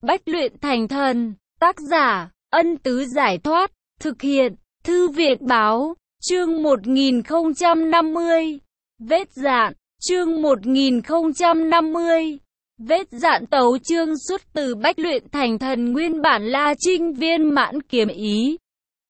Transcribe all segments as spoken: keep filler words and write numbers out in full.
Bách luyện thành thần. Tác giả, Ân Tứ Giải Thoát. Thực hiện, Thư Viện Báo. Chương một nghìn không trăm năm mươi. Vết dạn. Chương một nghìn không trăm năm mươi. Vết dạn tấu chương xuất từ Bách luyện thành thần nguyên bản La Trinh viên mãn kiếm ý.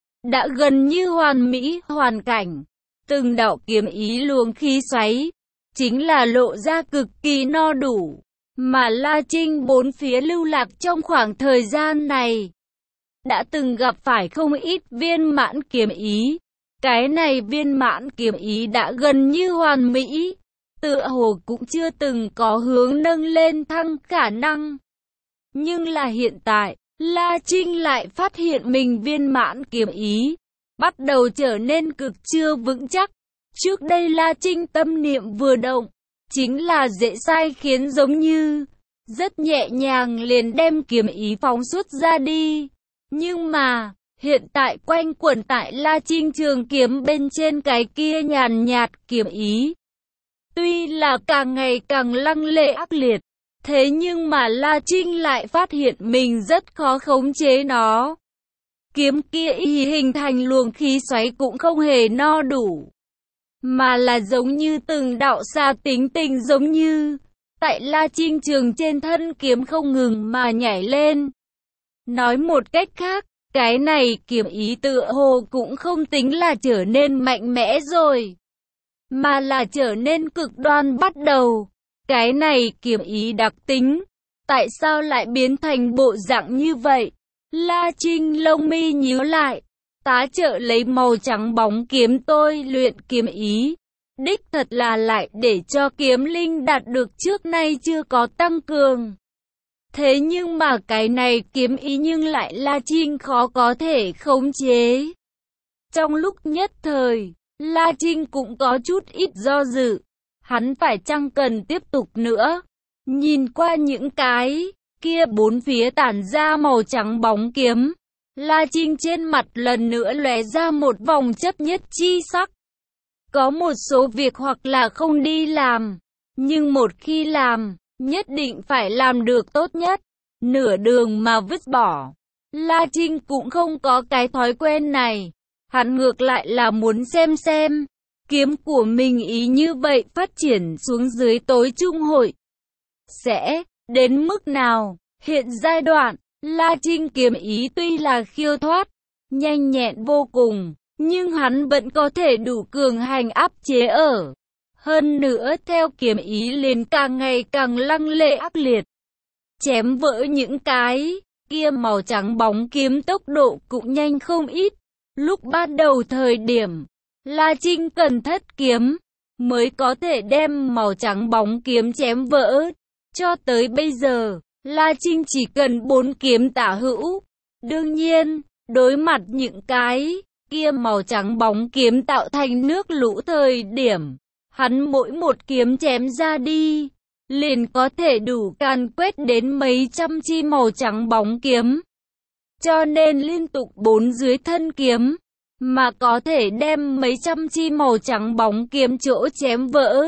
Đã gần như hoàn mỹ hoàn cảnh. Từng đạo kiếm ý luồng khí xoáy. Chính là lộ ra cực kỳ no đủ. Mà La Trinh bốn phía lưu lạc trong khoảng thời gian này. Đã từng gặp phải không ít viên mãn kiếm ý. Cái này viên mãn kiếm ý đã gần như hoàn mỹ. Tựa hồ cũng chưa từng có hướng nâng lên thăng khả năng. Nhưng là hiện tại, La Trinh lại phát hiện mình viên mãn kiếm ý. Bắt đầu trở nên cực chưa vững chắc. Trước đây La Trinh tâm niệm vừa động. Chính là dễ sai khiến giống như. Rất nhẹ nhàng liền đem kiếm ý phóng xuất ra đi. Nhưng mà, hiện tại quanh quẩn tại La Trinh trường kiếm bên trên cái kia nhàn nhạt kiếm ý. Tuy là càng ngày càng lăng lệ ác liệt, thế nhưng mà La Trinh lại phát hiện mình rất khó khống chế nó. Kiếm kia y hình thành luồng khí xoáy cũng không hề no đủ, mà là giống như từng đạo xa tính tình giống như, tại La Trinh trường trên thân kiếm không ngừng mà nhảy lên. Nói một cách khác, cái này kiếm ý tựa hồ cũng không tính là trở nên mạnh mẽ rồi, mà là trở nên cực đoan bắt đầu. Cái này kiếm ý đặc tính, tại sao lại biến thành bộ dạng như vậy? La Trinh lông mi nhíu lại, tá trợ lấy màu trắng bóng kiếm tôi luyện kiếm ý. Đích thật là lại để cho kiếm linh đạt được trước nay chưa có tăng cường. Thế nhưng mà cái này kiếm ý nhưng lại La Trinh khó có thể khống chế. Trong lúc nhất thời, La Trinh cũng có chút ít do dự. Hắn phải chăng cần tiếp tục nữa? Nhìn qua những cái kia bốn phía tản ra màu trắng bóng kiếm, La Trinh trên mặt lần nữa lóe ra một vòng chấp nhất chi sắc. Có một số việc hoặc là không đi làm, nhưng một khi làm, nhất định phải làm được tốt nhất. Nửa đường mà vứt bỏ, La Trinh cũng không có cái thói quen này. Hắn ngược lại là muốn xem xem, kiếm của mình ý như vậy phát triển xuống dưới tối trung hội sẽ đến mức nào. Hiện giai đoạn, La Trinh kiếm ý tuy là khiêu thoát, nhanh nhẹn vô cùng, nhưng hắn vẫn có thể đủ cường hành áp chế ở. Hơn nữa theo kiếm ý liền càng ngày càng lăng lệ ác liệt. Chém vỡ những cái kia màu trắng bóng kiếm tốc độ cũng nhanh không ít. Lúc ban đầu thời điểm, La Trinh cần thất kiếm mới có thể đem màu trắng bóng kiếm chém vỡ. Cho tới bây giờ, La Trinh chỉ cần bốn kiếm tả hữu. Đương nhiên, đối mặt những cái kia màu trắng bóng kiếm tạo thành nước lũ thời điểm, hắn mỗi một kiếm chém ra đi, liền có thể đủ càn quét đến mấy trăm chi màu trắng bóng kiếm. Cho nên liên tục bốn dưới thân kiếm, mà có thể đem mấy trăm chi màu trắng bóng kiếm chỗ chém vỡ.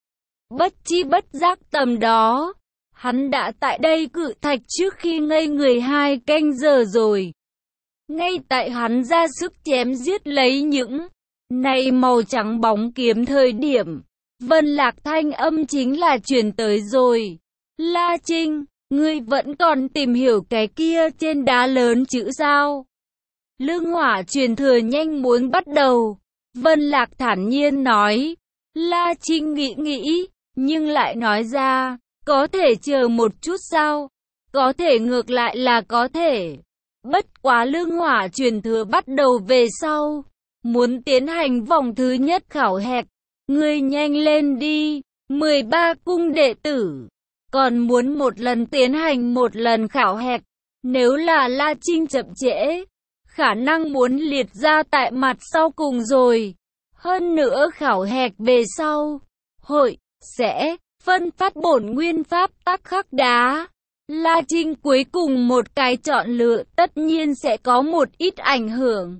Bất chi bất giác tầm đó, hắn đã tại đây cự thạch trước khi ngây người hai canh giờ rồi. Ngay tại hắn ra sức chém giết lấy những này màu trắng bóng kiếm thời điểm, Vân Lạc thanh âm chính là truyền tới rồi. La Trinh, ngươi vẫn còn tìm hiểu cái kia trên đá lớn chữ sao? Lương hỏa truyền thừa nhanh muốn bắt đầu. Vân Lạc thản nhiên nói. La Trinh nghĩ nghĩ, nhưng lại nói ra, có thể chờ một chút sao? Có thể ngược lại là có thể. Bất quá lương hỏa truyền thừa bắt đầu về sau. Muốn tiến hành vòng thứ nhất khảo hạch. Ngươi nhanh lên đi, mười ba cung đệ tử. Còn muốn một lần tiến hành một lần khảo hạch. Nếu là La Trinh chậm trễ, khả năng muốn liệt ra tại mặt sau cùng rồi. Hơn nữa khảo hạch về sau, hội sẽ phân phát bổn nguyên pháp tắc khắc đá. La Trinh cuối cùng một cái chọn lựa tất nhiên sẽ có một ít ảnh hưởng.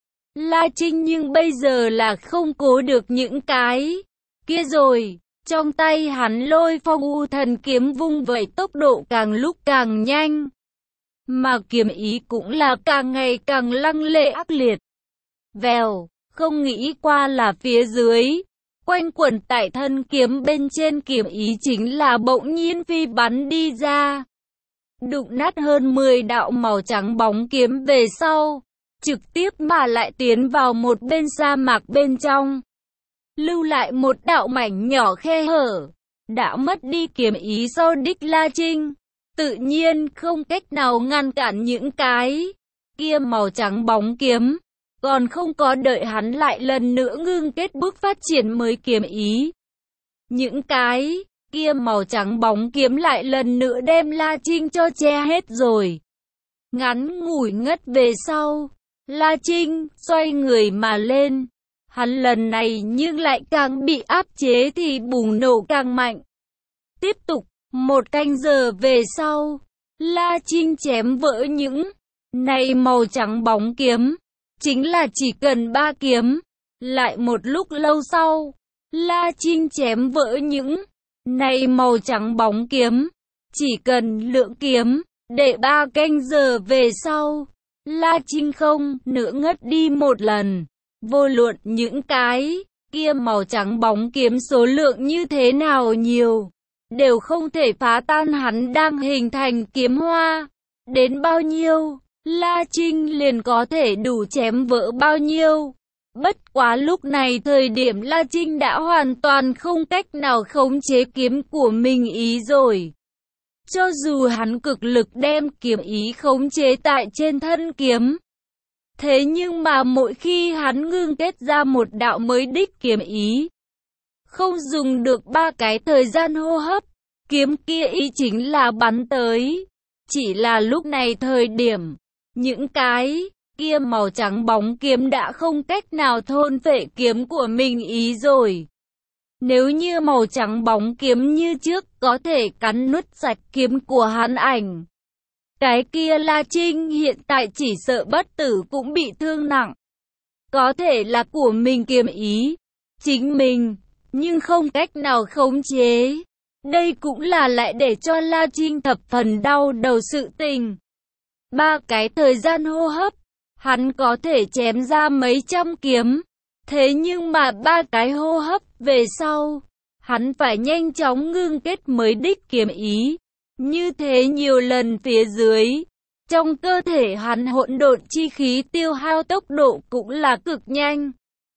La Trinh nhưng bây giờ là không cố được những cái kia rồi. Trong tay hắn lôi phong u thần kiếm vung vậy tốc độ càng lúc càng nhanh. mà kiếm ý cũng là càng ngày càng lăng lệ ác liệt. Vèo, không nghĩ qua là phía dưới, quanh quẩn tại thân kiếm bên trên kiếm ý chính là bỗng nhiên phi bắn đi ra. Đụng nát hơn mười đạo màu trắng bóng kiếm về sau, trực tiếp mà lại tiến vào một bên sa mạc bên trong. Lưu lại một đạo mảnh nhỏ khe hở, đã mất đi kiếm ý sau đích La Trinh. Tự nhiên không cách nào ngăn cản những cái kia màu trắng bóng kiếm. Còn không có đợi hắn lại lần nữa ngưng kết bước phát triển mới kiếm ý. Những cái kia màu trắng bóng kiếm lại lần nữa đem La Trinh cho che hết rồi. Ngắn ngủi ngất về sau, La Trinh xoay người mà lên. Hắn lần này nhưng lại càng bị áp chế thì bùng nổ càng mạnh. Tiếp tục, một canh giờ về sau, La Trinh chém vỡ những này màu trắng bóng kiếm. Chính là chỉ cần ba kiếm. Lại một lúc lâu sau, La Trinh chém vỡ những này màu trắng bóng kiếm. Chỉ cần lượng kiếm, để ba canh giờ về sau, La Trinh không nữa ngất đi một lần. Vô luận những cái kia màu trắng bóng kiếm số lượng như thế nào nhiều, đều không thể phá tan hắn đang hình thành kiếm hoa. Đến bao nhiêu, La Trinh liền có thể đủ chém vỡ bao nhiêu. Bất quá lúc này thời điểm La Trinh đã hoàn toàn không cách nào khống chế kiếm của mình ý rồi. Cho dù hắn cực lực đem kiếm ý khống chế tại trên thân kiếm, thế nhưng mà mỗi khi hắn ngưng kết ra một đạo mới đích kiếm ý, không dùng được ba cái thời gian hô hấp, kiếm kia ý chính là bắn tới. Chỉ là lúc này thời điểm, những cái kia màu trắng bóng kiếm đã không cách nào thôn phệ kiếm của mình ý rồi. Nếu như màu trắng bóng kiếm như trước có thể cắn nuốt sạch kiếm của hắn ảnh, cái kia La Trinh hiện tại chỉ sợ bất tử cũng bị thương nặng. Có thể là của mình kiếm ý, chính mình, nhưng không cách nào khống chế. Đây cũng là lại để cho La Trinh thập phần đau đầu sự tình. Ba cái thời gian hô hấp, hắn có thể chém ra mấy trăm kiếm. Thế nhưng mà ba cái hô hấp về sau, hắn phải nhanh chóng ngưng kết mới đích kiếm ý. Như thế nhiều lần phía dưới, trong cơ thể hắn hỗn độn chi khí tiêu hao tốc độ cũng là cực nhanh.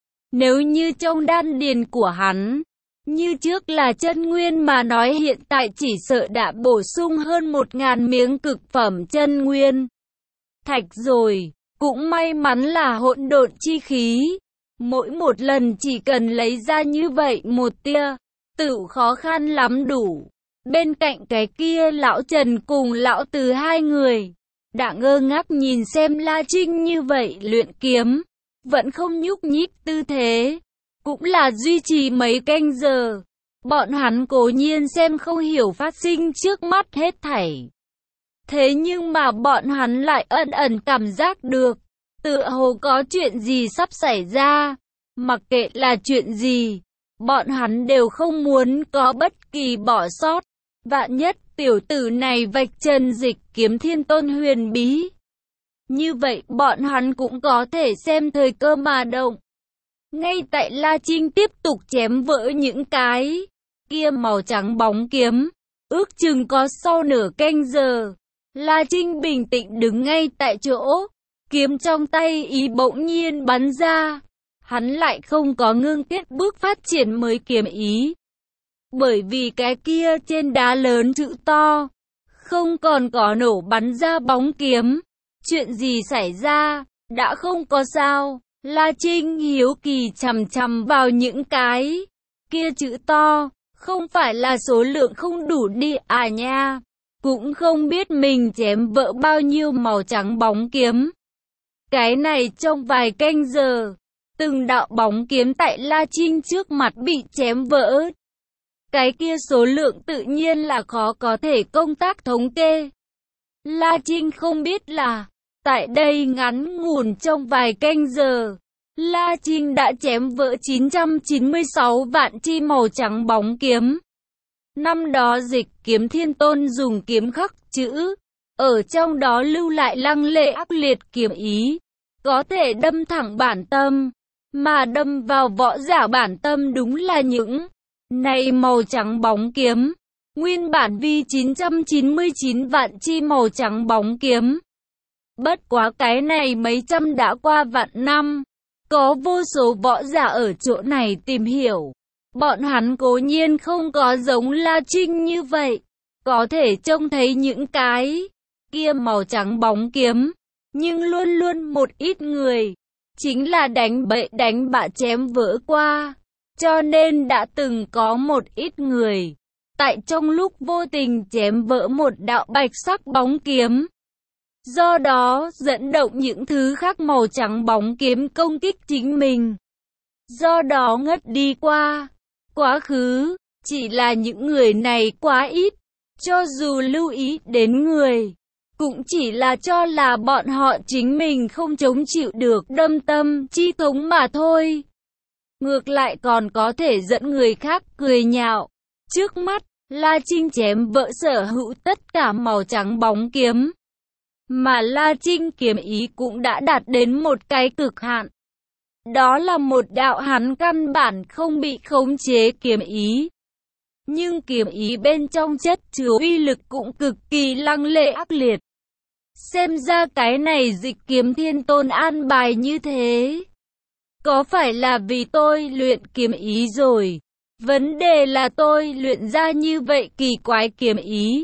Nếu như trong đan điền của hắn, như trước là chân nguyên mà nói hiện tại chỉ sợ đã bổ sung hơn một ngàn miếng cực phẩm chân nguyên thạch rồi. Cũng may mắn là hỗn độn chi khí, mỗi một lần chỉ cần lấy ra như vậy một tia, tự khó khăn lắm đủ. Bên cạnh cái kia lão Trần cùng lão Từ hai người, đã ngơ ngác nhìn xem La Trinh như vậy luyện kiếm, vẫn không nhúc nhích tư thế, cũng là duy trì mấy canh giờ. Bọn hắn cố nhiên xem không hiểu phát sinh trước mắt hết thảy. Thế nhưng mà bọn hắn lại ẩn ẩn cảm giác được, tựa hồ có chuyện gì sắp xảy ra. Mặc kệ là chuyện gì, bọn hắn đều không muốn có bất kỳ bỏ sót. Vạn nhất tiểu tử này vạch trần dịch kiếm thiên tôn huyền bí, như vậy bọn hắn cũng có thể xem thời cơ mà động. Ngay tại La Trinh tiếp tục chém vỡ những cái kia màu trắng bóng kiếm, ước chừng có sau nửa canh giờ, La Trinh bình tĩnh đứng ngay tại chỗ, kiếm trong tay ý bỗng nhiên bắn ra. Hắn lại không có ngưng kết bước phát triển mới kiếm ý. Bởi vì cái kia trên đá lớn chữ to, không còn có nổ bắn ra bóng kiếm. Chuyện gì xảy ra, đã không có sao. La Trinh hiếu kỳ chằm chằm vào những cái kia chữ to, không phải là số lượng không đủ đi à nha. Cũng không biết mình chém vỡ bao nhiêu màu trắng bóng kiếm. Cái này trong vài canh giờ, từng đạo bóng kiếm tại La Trinh trước mặt bị chém vỡ. Cái kia số lượng tự nhiên là khó có thể công tác thống kê. La Trinh không biết là, tại đây ngắn ngủn trong vài canh giờ, La Trinh đã chém vỡ chín trăm chín mươi sáu vạn chi màu trắng bóng kiếm. Năm đó dịch kiếm thiên tôn dùng kiếm khắc chữ ở trong đó lưu lại lăng lệ ác liệt kiếm ý, có thể đâm thẳng bản tâm, mà đâm vào võ giả bản tâm đúng là những này màu trắng bóng kiếm. Nguyên bản vì chín trăm chín mươi chín vạn chi màu trắng bóng kiếm. Bất quá cái này mấy trăm đã qua vạn năm, có vô số võ giả ở chỗ này tìm hiểu. Bọn hắn cố nhiên không có giống La Trinh như vậy, có thể trông thấy những cái kia màu trắng bóng kiếm, nhưng luôn luôn một ít người, chính là đánh bậy đánh bạ chém vỡ qua, cho nên đã từng có một ít người, tại trong lúc vô tình chém vỡ một đạo bạch sắc bóng kiếm. Do đó dẫn động những thứ khác màu trắng bóng kiếm công kích chính mình. Do đó ngất đi qua. Quá khứ, chỉ là những người này quá ít. Cho dù lưu ý đến người, cũng chỉ là cho là bọn họ chính mình không chống chịu được đâm tâm chi thống mà thôi. Ngược lại còn có thể dẫn người khác cười nhạo. Trước mắt, La Trinh chém vỡ sở hữu tất cả màu trắng bóng kiếm. Mà La Trinh kiếm ý cũng đã đạt đến một cái cực hạn. Đó là một đạo hắn căn bản không bị khống chế kiếm ý. Nhưng kiếm ý bên trong chất chứa uy lực cũng cực kỳ lăng lệ ác liệt. Xem ra cái này Dịch Kiếm Thiên Tôn an bài như thế. Có phải là vì tôi luyện kiếm ý rồi? Vấn đề là tôi luyện ra như vậy kỳ quái kiếm ý.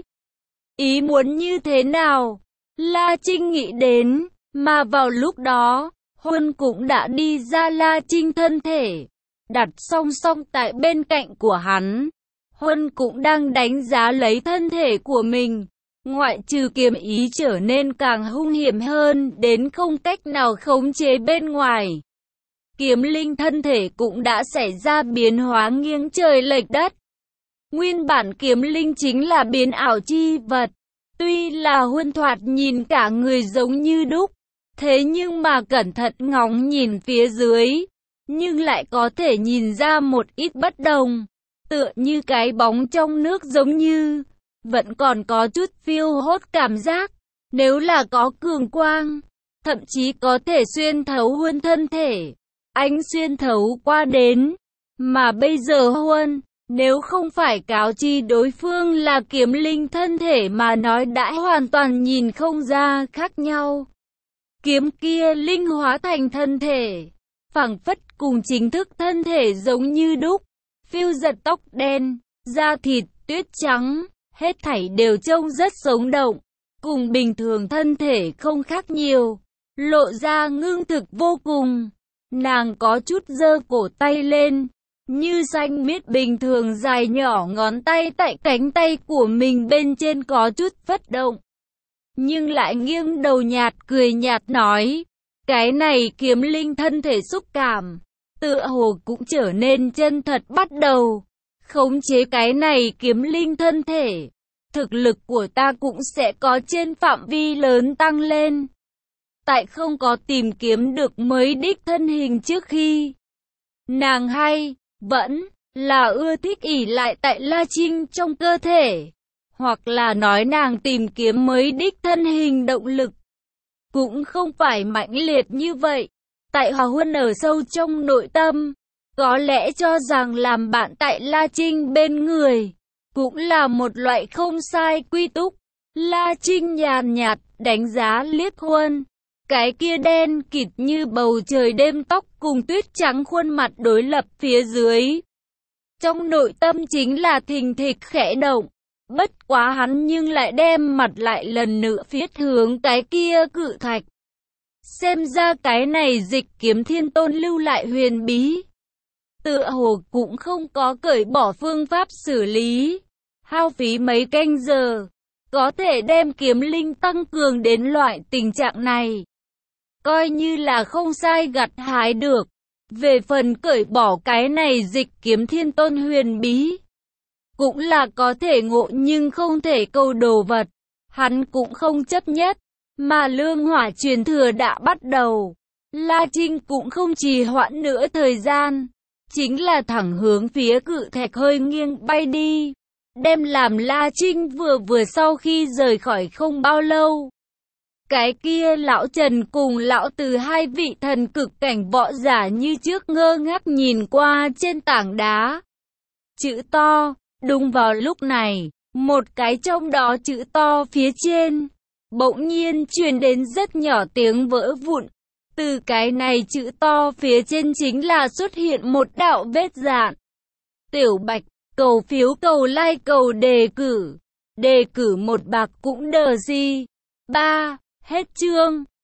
Ý muốn như thế nào? La Trinh nghĩ đến, mà vào lúc đó, Huân cũng đã đi ra La Trinh thân thể, đặt song song tại bên cạnh của hắn. Huân cũng đang đánh giá lấy thân thể của mình, ngoại trừ kiếm ý trở nên càng hung hiểm hơn đến không cách nào khống chế bên ngoài. Kiếm linh thân thể cũng đã xảy ra biến hóa nghiêng trời lệch đất. Nguyên bản kiếm linh chính là biến ảo chi vật. Tuy là Huân thoạt nhìn cả người giống như đúc, thế nhưng mà cẩn thận ngóng nhìn phía dưới, nhưng lại có thể nhìn ra một ít bất đồng. Tựa như cái bóng trong nước giống như, vẫn còn có chút phiêu hốt cảm giác. Nếu là có cường quang, thậm chí có thể xuyên thấu Huân thân thể. Ánh xuyên thấu qua đến, mà bây giờ Huân, nếu không phải cáo chi đối phương là kiếm linh thân thể mà nói đã hoàn toàn nhìn không ra khác nhau. Kiếm kia linh hóa thành thân thể, phảng phất cùng chính thức thân thể giống như đúc, phiêu giật tóc đen, da thịt tuyết trắng, hết thảy đều trông rất sống động, cùng bình thường thân thể không khác nhiều, lộ ra ngưng thực vô cùng. Nàng có chút giơ cổ tay lên, như xanh miết bình thường dài nhỏ ngón tay tại cánh tay của mình bên trên có chút phất động. Nhưng lại nghiêng đầu nhạt cười nhạt nói, cái này kiếm linh thân thể xúc cảm, tựa hồ cũng trở nên chân thật bắt đầu. Khống chế cái này kiếm linh thân thể, thực lực của ta cũng sẽ có trên phạm vi lớn tăng lên. Tại không có tìm kiếm được mới đích thân hình trước khi, nàng hay, vẫn, là ưa thích ỷ lại tại La Trinh trong cơ thể. Hoặc là nói nàng tìm kiếm mới đích thân hình động lực. Cũng không phải mãnh liệt như vậy. Tại Hòa Huân ở sâu trong nội tâm, có lẽ cho rằng làm bạn tại La Trinh bên người, cũng là một loại không sai quy túc. La Trinh nhàn nhạt đánh giá liếc Huân. Cái kia đen kịt như bầu trời đêm tóc cùng tuyết trắng khuôn mặt đối lập phía dưới. Trong nội tâm chính là thình thịch khẽ động. Bất quá hắn nhưng lại đem mặt lại lần nữa phiết hướng cái kia cự thạch. Xem ra cái này Dịch Kiếm Thiên Tôn lưu lại huyền bí. Tựa hồ cũng không có cởi bỏ phương pháp xử lý. Hao phí mấy canh giờ, có thể đem kiếm linh tăng cường đến loại tình trạng này. Coi như là không sai gặt hái được. Về phần cởi bỏ cái này Dịch Kiếm Thiên Tôn huyền bí, cũng là có thể ngộ nhưng không thể câu đồ vật. Hắn cũng không chấp nhất, mà lương hỏa truyền thừa đã bắt đầu. La Trinh cũng không trì hoãn nữa thời gian, chính là thẳng hướng phía cự thạch hơi nghiêng bay đi. đem làm La Trinh vừa vừa sau khi rời khỏi không bao lâu. Cái kia lão Trần cùng lão Từ hai vị thần cực cảnh võ giả như trước ngơ ngác nhìn qua trên tảng đá. Chữ to, đúng vào lúc này, một cái trong đó chữ to phía trên, bỗng nhiên truyền đến rất nhỏ tiếng vỡ vụn. Từ cái này chữ to phía trên chính là xuất hiện một đạo vết dạn. Tiểu Bạch, cầu phiếu cầu like cầu đề cử. Đề cử một bạc cũng đờ gì. ba. Hết chương.